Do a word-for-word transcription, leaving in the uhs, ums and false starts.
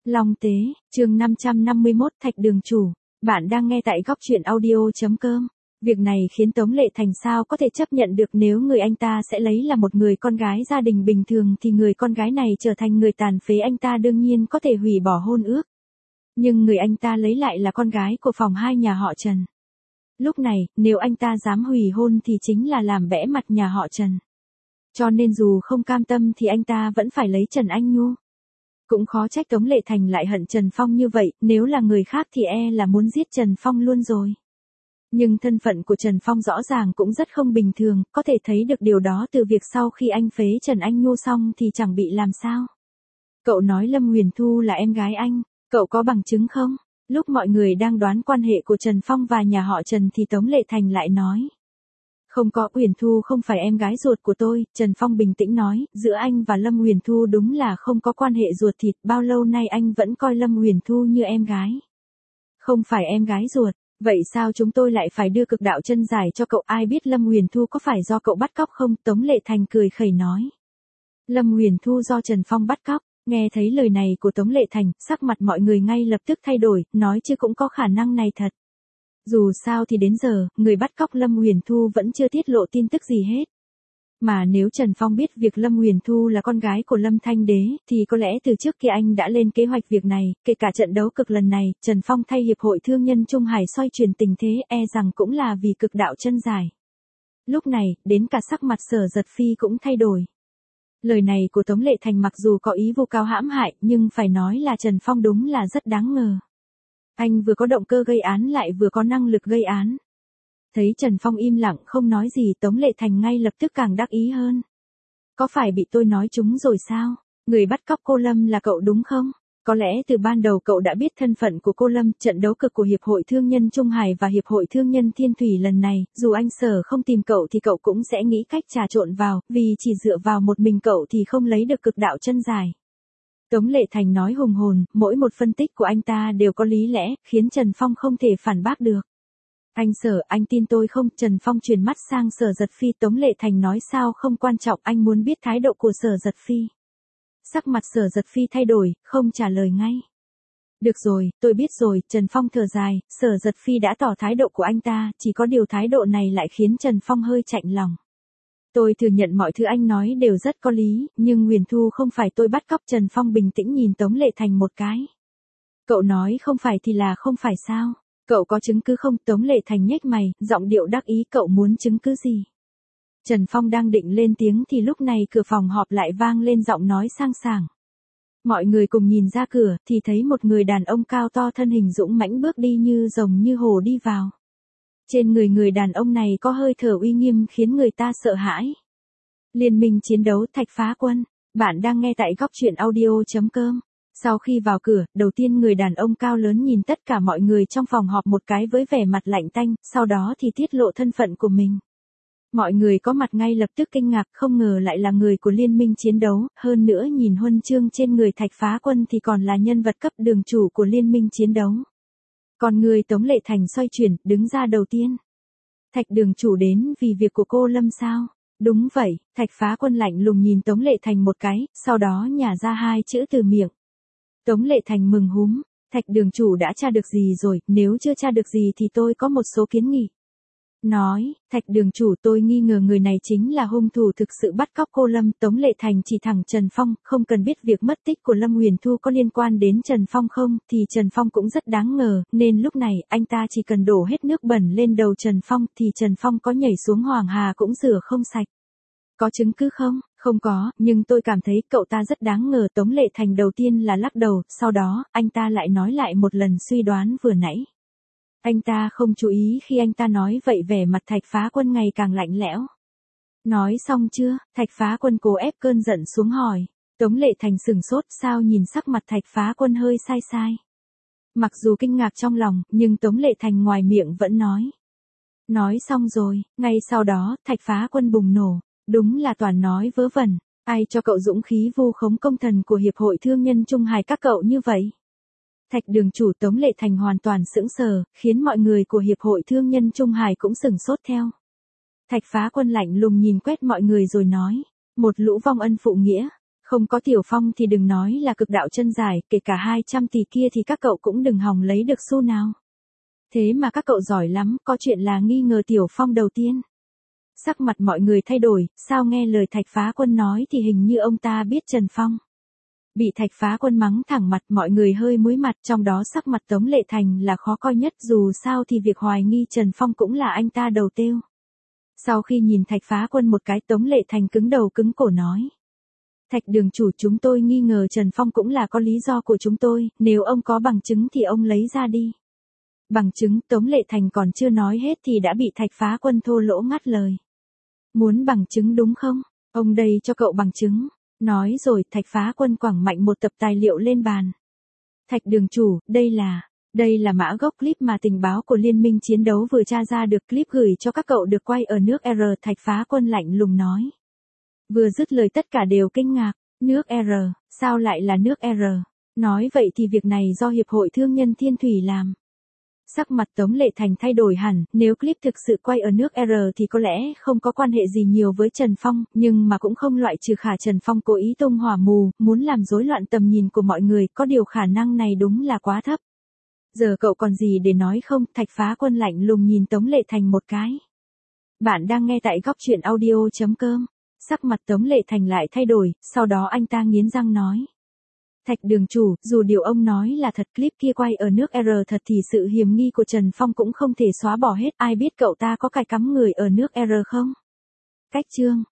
Long Tế, chương năm trăm năm mươi mốt Thạch Đường Chủ. Bạn đang nghe tại góc truyện audio.com. Việc này khiến Tống Lệ Thành sao có thể chấp nhận được, nếu người anh ta sẽ lấy là một người con gái gia đình bình thường thì người con gái này trở thành người tàn phế, anh ta đương nhiên có thể hủy bỏ hôn ước. Nhưng người anh ta lấy lại là con gái của phòng hai nhà họ Trần. Lúc này, nếu anh ta dám hủy hôn thì chính là làm bẽ mặt nhà họ Trần. Cho nên dù không cam tâm thì anh ta vẫn phải lấy Trần Anh Nhu. Cũng khó trách Tống Lệ Thành lại hận Trần Phong như vậy, nếu là người khác thì e là muốn giết Trần Phong luôn rồi. Nhưng thân phận của Trần Phong rõ ràng cũng rất không bình thường, có thể thấy được điều đó từ việc sau khi anh phế Trần Anh Nhu xong thì chẳng bị làm sao. Cậu nói Lâm Huyền Thu là em gái anh, cậu có bằng chứng không? Lúc mọi người đang đoán quan hệ của Trần Phong và nhà họ Trần thì Tống Lệ Thành lại nói. Không có, Huyền Thu không phải em gái ruột của tôi, Trần Phong bình tĩnh nói, giữa anh và Lâm Huyền Thu đúng là không có quan hệ ruột thịt, bao lâu nay anh vẫn coi Lâm Huyền Thu như em gái. Không phải em gái ruột, vậy sao chúng tôi lại phải đưa cực đạo chân giải cho cậu, ai biết Lâm Huyền Thu có phải do cậu bắt cóc không? Tống Lệ Thành cười khẩy nói. Lâm Huyền Thu do Trần Phong bắt cóc, nghe thấy lời này của Tống Lệ Thành, sắc mặt mọi người ngay lập tức thay đổi, nói chứ cũng có khả năng này thật. Dù sao thì đến giờ, người bắt cóc Lâm Huyền Thu vẫn chưa tiết lộ tin tức gì hết. Mà nếu Trần Phong biết việc Lâm Huyền Thu là con gái của Lâm Thanh Đế, thì có lẽ từ trước kia anh đã lên kế hoạch việc này, kể cả trận đấu cực lần này, Trần Phong thay Hiệp hội Thương nhân Trung Hải xoay chuyển tình thế, e rằng cũng là vì cực đạo chân giải. Lúc này, đến cả sắc mặt Sở Giật Phi cũng thay đổi. Lời này của Tống Lệ Thành mặc dù có ý vu cáo hãm hại, nhưng phải nói là Trần Phong đúng là rất đáng ngờ. Anh vừa có động cơ gây án lại vừa có năng lực gây án. Thấy Trần Phong im lặng không nói gì, Tống Lệ Thành ngay lập tức càng đắc ý hơn. Có phải bị tôi nói trúng rồi sao? Người bắt cóc cô Lâm là cậu đúng không? Có lẽ từ ban đầu cậu đã biết thân phận của cô Lâm, trận đấu cực của Hiệp hội Thương nhân Trung Hải và Hiệp hội Thương nhân Thiên Thủy lần này, dù anh Sở không tìm cậu thì cậu cũng sẽ nghĩ cách trà trộn vào, vì chỉ dựa vào một mình cậu thì không lấy được cực đạo chân giải. Tống Lệ Thành nói hùng hồn, mỗi một phân tích của anh ta đều có lý lẽ, khiến Trần Phong không thể phản bác được. Anh Sở, anh tin tôi không? Trần Phong chuyển mắt sang Sở Giật Phi. Tống Lệ Thành nói sao không quan trọng, anh muốn biết thái độ của Sở Giật Phi. Sắc mặt Sở Giật Phi thay đổi, không trả lời ngay. Được rồi, tôi biết rồi, Trần Phong thở dài, Sở Giật Phi đã tỏ thái độ của anh ta, chỉ có điều thái độ này lại khiến Trần Phong hơi chạnh lòng. Tôi thừa nhận mọi thứ anh nói đều rất có lý, nhưng Huyền Thu không phải tôi bắt cóc. Trần Phong bình tĩnh nhìn Tống Lệ Thành một cái. Cậu nói không phải thì là không phải sao? Cậu có chứng cứ không? Tống Lệ Thành nhếch mày, giọng điệu đắc ý, cậu muốn chứng cứ gì? Trần Phong đang định lên tiếng thì lúc này cửa phòng họp lại vang lên giọng nói sang sảng. Mọi người cùng nhìn ra cửa thì thấy một người đàn ông cao to thân hình dũng mãnh bước đi như rồng như hổ đi vào. Trên người người đàn ông này có hơi thở uy nghiêm khiến người ta sợ hãi. Liên minh chiến đấu Thạch Phá Quân. Bạn đang nghe tại góc truyện audio.com. Sau khi vào cửa, đầu tiên người đàn ông cao lớn nhìn tất cả mọi người trong phòng họp một cái với vẻ mặt lạnh tanh, sau đó thì tiết lộ thân phận của mình. Mọi người có mặt ngay lập tức kinh ngạc, không ngờ lại là người của liên minh chiến đấu, hơn nữa nhìn huân chương trên người Thạch Phá Quân thì còn là nhân vật cấp đường chủ của liên minh chiến đấu. Còn người Tống Lệ Thành xoay chuyển, đứng ra đầu tiên. Thạch đường chủ đến vì việc của cô Lâm sao? Đúng vậy, Thạch Phá Quân lạnh lùng nhìn Tống Lệ Thành một cái, sau đó nhả ra hai chữ từ miệng. Tống Lệ Thành mừng húm, Thạch đường chủ đã tra được gì rồi, nếu chưa tra được gì thì tôi có một số kiến nghị. Nói, Thạch đường chủ, tôi nghi ngờ người này chính là hung thủ thực sự bắt cóc cô Lâm. Tống Lệ Thành chỉ thẳng Trần Phong, không cần biết việc mất tích của Lâm Huyền Thu có liên quan đến Trần Phong không, thì Trần Phong cũng rất đáng ngờ, nên lúc này anh ta chỉ cần đổ hết nước bẩn lên đầu Trần Phong thì Trần Phong có nhảy xuống Hoàng Hà cũng rửa không sạch. Có chứng cứ không? Không có, nhưng tôi cảm thấy cậu ta rất đáng ngờ. Tống Lệ Thành đầu tiên là lắc đầu, sau đó, anh ta lại nói lại một lần suy đoán vừa nãy. Anh ta không chú ý khi anh ta nói vậy, vẻ mặt Thạch Phá Quân ngày càng lạnh lẽo. Nói xong chưa? Thạch Phá Quân cố ép cơn giận xuống hỏi. Tống Lệ Thành sừng sốt, sao nhìn sắc mặt Thạch Phá Quân hơi sai sai. Mặc dù kinh ngạc trong lòng, nhưng Tống Lệ Thành ngoài miệng vẫn nói. Nói xong rồi, ngay sau đó, Thạch Phá Quân bùng nổ. Đúng là toàn nói vớ vẩn, ai cho cậu dũng khí vu khống công thần của Hiệp hội Thương nhân Trung Hải các cậu như vậy? Thạch đường chủ. Tống Lệ Thành hoàn toàn sững sờ, khiến mọi người của Hiệp hội Thương nhân Trung Hải cũng sừng sốt theo. Thạch Phá Quân lạnh lùng nhìn quét mọi người rồi nói, một lũ vong ân phụ nghĩa, Không có Tiểu Phong thì đừng nói là cực đạo chân giải, kể cả hai trăm tỷ kia thì các cậu cũng đừng hòng lấy được xu nào. Thế mà các cậu giỏi lắm, có chuyện là nghi ngờ Tiểu Phong đầu tiên. Sắc mặt mọi người thay đổi, sao nghe lời Thạch Phá Quân nói thì hình như ông ta biết Trần Phong. Bị Thạch Phá Quân mắng thẳng mặt, mọi người hơi muối mặt, trong đó sắc mặt Tống Lệ Thành là khó coi nhất, dù sao thì việc hoài nghi Trần Phong cũng là anh ta đầu têu. Sau khi nhìn Thạch Phá Quân một cái, Tống Lệ Thành cứng đầu cứng cổ nói. Thạch đường chủ, chúng tôi nghi ngờ Trần Phong cũng là có lý do của chúng tôi, nếu ông có bằng chứng thì ông lấy ra đi. Bằng chứng? Tống Lệ Thành còn chưa nói hết thì đã bị Thạch Phá Quân thô lỗ ngắt lời. Muốn bằng chứng đúng không? Ông đây cho cậu bằng chứng. Nói rồi, Thạch Phá Quân quẳng mạnh một tập tài liệu lên bàn. Thạch đường chủ, đây là, đây là mã gốc clip mà tình báo của Liên minh chiến đấu vừa tra ra được, clip gửi cho các cậu được quay ở nước R. Thạch Phá Quân lạnh lùng nói. Vừa dứt lời tất cả đều kinh ngạc, nước R, sao lại là nước R? Nói vậy thì việc này do Hiệp hội Thương nhân Thiên Thủy làm. Sắc mặt Tống Lệ Thành thay đổi hẳn, nếu clip thực sự quay ở nước R thì có lẽ không có quan hệ gì nhiều với Trần Phong, nhưng mà cũng không loại trừ khả Trần Phong cố ý tung hỏa mù, muốn làm rối loạn tầm nhìn của mọi người, có điều khả năng này đúng là quá thấp. Giờ cậu còn gì để nói không? Thạch Phá Quân lạnh lùng nhìn Tống Lệ Thành một cái. Bạn đang nghe tại góc truyện audio chấm com. Sắc mặt Tống Lệ Thành lại thay đổi, sau đó anh ta nghiến răng nói. Thạch đường chủ, dù điều ông nói là thật, clip kia quay ở nước R thật thì sự hiềm nghi của Trần Phong cũng không thể xóa bỏ hết, ai biết cậu ta có cài cắm người ở nước R không? Cách chương